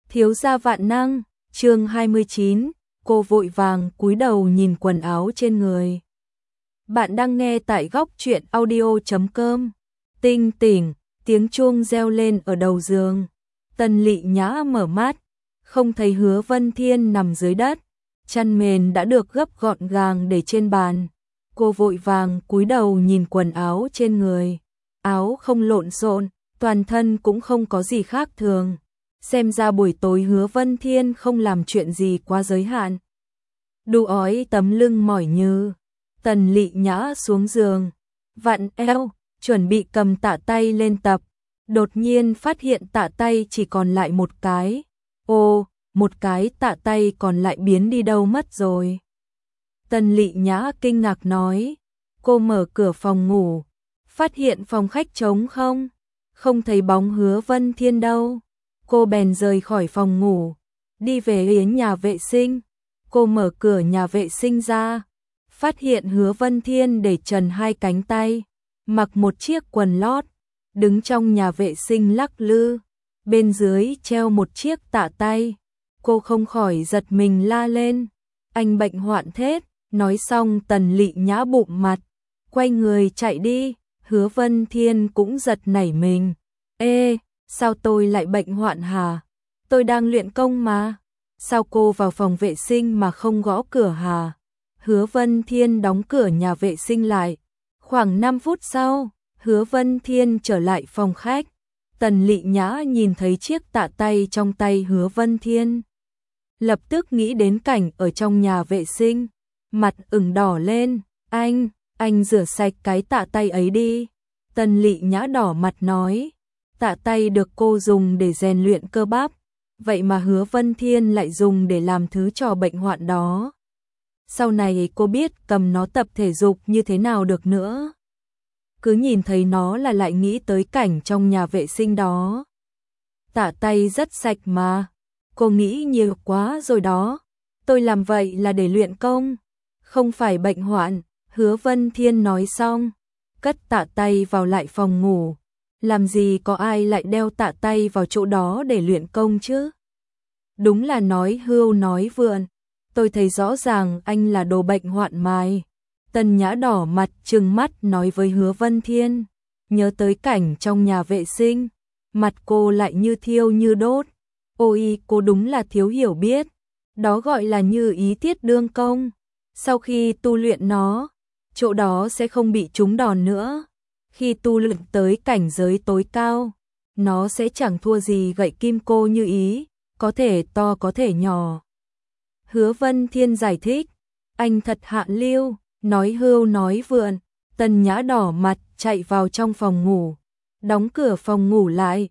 Thiếu gia vạn năng, chương 29, cô vội vàng cúi đầu nhìn quần áo trên người. Bạn đang nghe tại góc truyện audio.com. Tinh tỉnh, tiếng chuông reo lên ở đầu giường. Tần Lị Nhã mở mắt, không thấy Hứa Vân Thiên nằm dưới đất, chăn mền đã được gấp gọn gàng để trên bàn. Cô vội vàng cúi đầu nhìn quần áo trên người. Áo không lộn xộn, toàn thân cũng không có gì khác thường. Xem ra buổi tối Hứa Vân Thiên không làm chuyện gì quá giới hạn. Đu ói tấm lưng mỏi như. Tần Lị Nhã xuống giường, vặn eo, chuẩn bị cầm tạ tay lên tập. Đột nhiên phát hiện tạ tay chỉ còn lại một cái. Ô, một cái tạ tay còn lại biến đi đâu mất rồi. Tần Lị Nhã kinh ngạc nói. Cô mở cửa phòng ngủ, phát hiện phòng khách trống không. Không thấy bóng Hứa Vân Thiên đâu. Cô bèn rời khỏi phòng ngủ, đi về đến nhà vệ sinh. Cô mở cửa nhà vệ sinh ra, phát hiện Hứa Vân Thiên để trần hai cánh tay, mặc một chiếc quần lót, đứng trong nhà vệ sinh lắc lư, bên dưới treo một chiếc tạ tay. Cô không khỏi giật mình la lên, anh bệnh hoạn thế. Nói xong Tần Lị Nhã bụng mặt, quay người chạy đi. Hứa Vân Thiên cũng giật nảy mình. Ê, sao tôi lại bệnh hoạn hả? Tôi đang luyện công mà. Sao cô vào phòng vệ sinh mà không gõ cửa hả? Hứa Vân Thiên đóng cửa nhà vệ sinh lại. Khoảng 5 phút sau, Hứa Vân Thiên trở lại phòng khách. Tần Lị Nhã nhìn thấy chiếc tạ tay trong tay Hứa Vân Thiên, lập tức nghĩ đến cảnh ở trong nhà vệ sinh, mặt ửng đỏ lên. Anh rửa sạch cái tạ tay ấy đi. Tần Lị Nhã đỏ mặt nói. Tạ tay được cô dùng để rèn luyện cơ bắp, vậy mà Hứa Vân Thiên lại dùng để làm thứ trò bệnh hoạn đó. Sau này cô biết cầm nó tập thể dục như thế nào được nữa. Cứ nhìn thấy nó là lại nghĩ tới cảnh trong nhà vệ sinh đó. Tạ tay rất sạch mà. Cô nghĩ nhiều quá rồi đó. Tôi làm vậy là để luyện công, không phải bệnh hoạn. Hứa Vân Thiên nói xong, cất tạ tay vào lại phòng ngủ. Làm gì có ai lại đeo tạ tay vào chỗ đó để luyện công chứ? Đúng là nói hưu nói vượn. Tôi thấy rõ ràng anh là đồ bệnh hoạn mài. Tần Nhã đỏ mặt trừng mắt nói với Hứa Vân Thiên. Nhớ tới cảnh trong nhà vệ sinh, mặt cô lại như thiêu như đốt. Ôi, cô đúng là thiếu hiểu biết. Đó gọi là như ý thiết đương công. Sau khi tu luyện nó, chỗ đó sẽ không bị trúng đòn nữa. Khi tu luyện tới cảnh giới tối cao, nó sẽ chẳng thua gì gậy kim cô như ý, có thể to có thể nhỏ. Hứa Vân Thiên giải thích. Anh thật hạ lưu, nói hưu nói vượn. Tần Nhã đỏ mặt chạy vào trong phòng ngủ, đóng cửa phòng ngủ lại.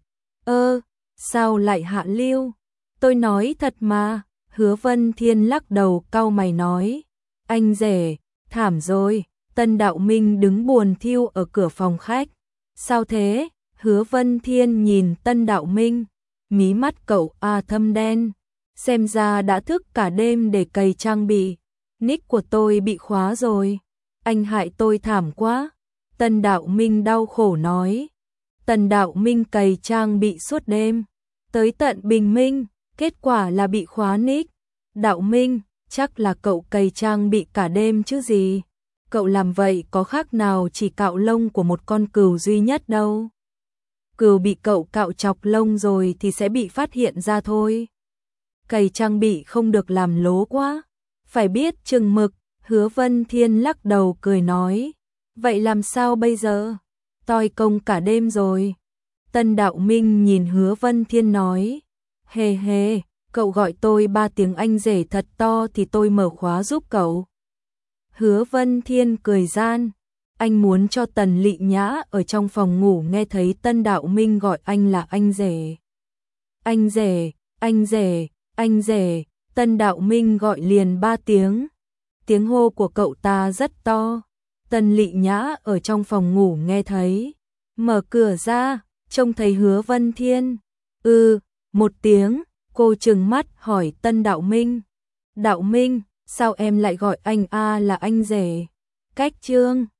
Sao lại hạ lưu? Tôi nói thật mà. Hứa Vân Thiên lắc đầu cau mày nói. Anh rể, thảm rồi. Tân Đạo Minh đứng buồn thiu ở cửa phòng khách. Sao thế? Hứa Vân Thiên nhìn Tân Đạo Minh, mí mắt cậu thâm đen. Xem ra đã thức cả đêm để cày trang bị. Nick của tôi bị khóa rồi. Anh hại tôi thảm quá. Tân Đạo Minh đau khổ nói. Tân Đạo Minh cày trang bị suốt đêm, tới tận bình minh, kết quả là bị khóa nick. Đạo Minh, chắc là cậu cày trang bị cả đêm chứ gì. Cậu làm vậy có khác nào chỉ cạo lông của một con cừu duy nhất đâu. Cừu bị cậu cạo chọc lông rồi thì sẽ bị phát hiện ra thôi. Cày trang bị không được làm lố quá, phải biết chừng mực. Hứa Vân Thiên lắc đầu cười nói. Vậy làm sao bây giờ? Toi công cả đêm rồi. Tân Đạo Minh nhìn Hứa Vân Thiên nói. Hề hề, cậu gọi tôi 3 tiếng anh rể thật to thì tôi mở khóa giúp cậu. Hứa Vân Thiên cười gian. Anh muốn cho Tần Lị Nhã ở trong phòng ngủ nghe thấy Tân Đạo Minh gọi anh là anh rể. Anh rể, anh rể, anh rể. Tân Đạo Minh gọi liền 3 tiếng. Tiếng hô của cậu ta rất to. Tần Lị Nhã ở trong phòng ngủ nghe thấy, mở cửa ra, trông thấy Hứa Vân Thiên. Một tiếng. Cô trừng mắt hỏi Tân Đạo Minh. Đạo Minh, sao em lại gọi anh là anh rể? Cách chương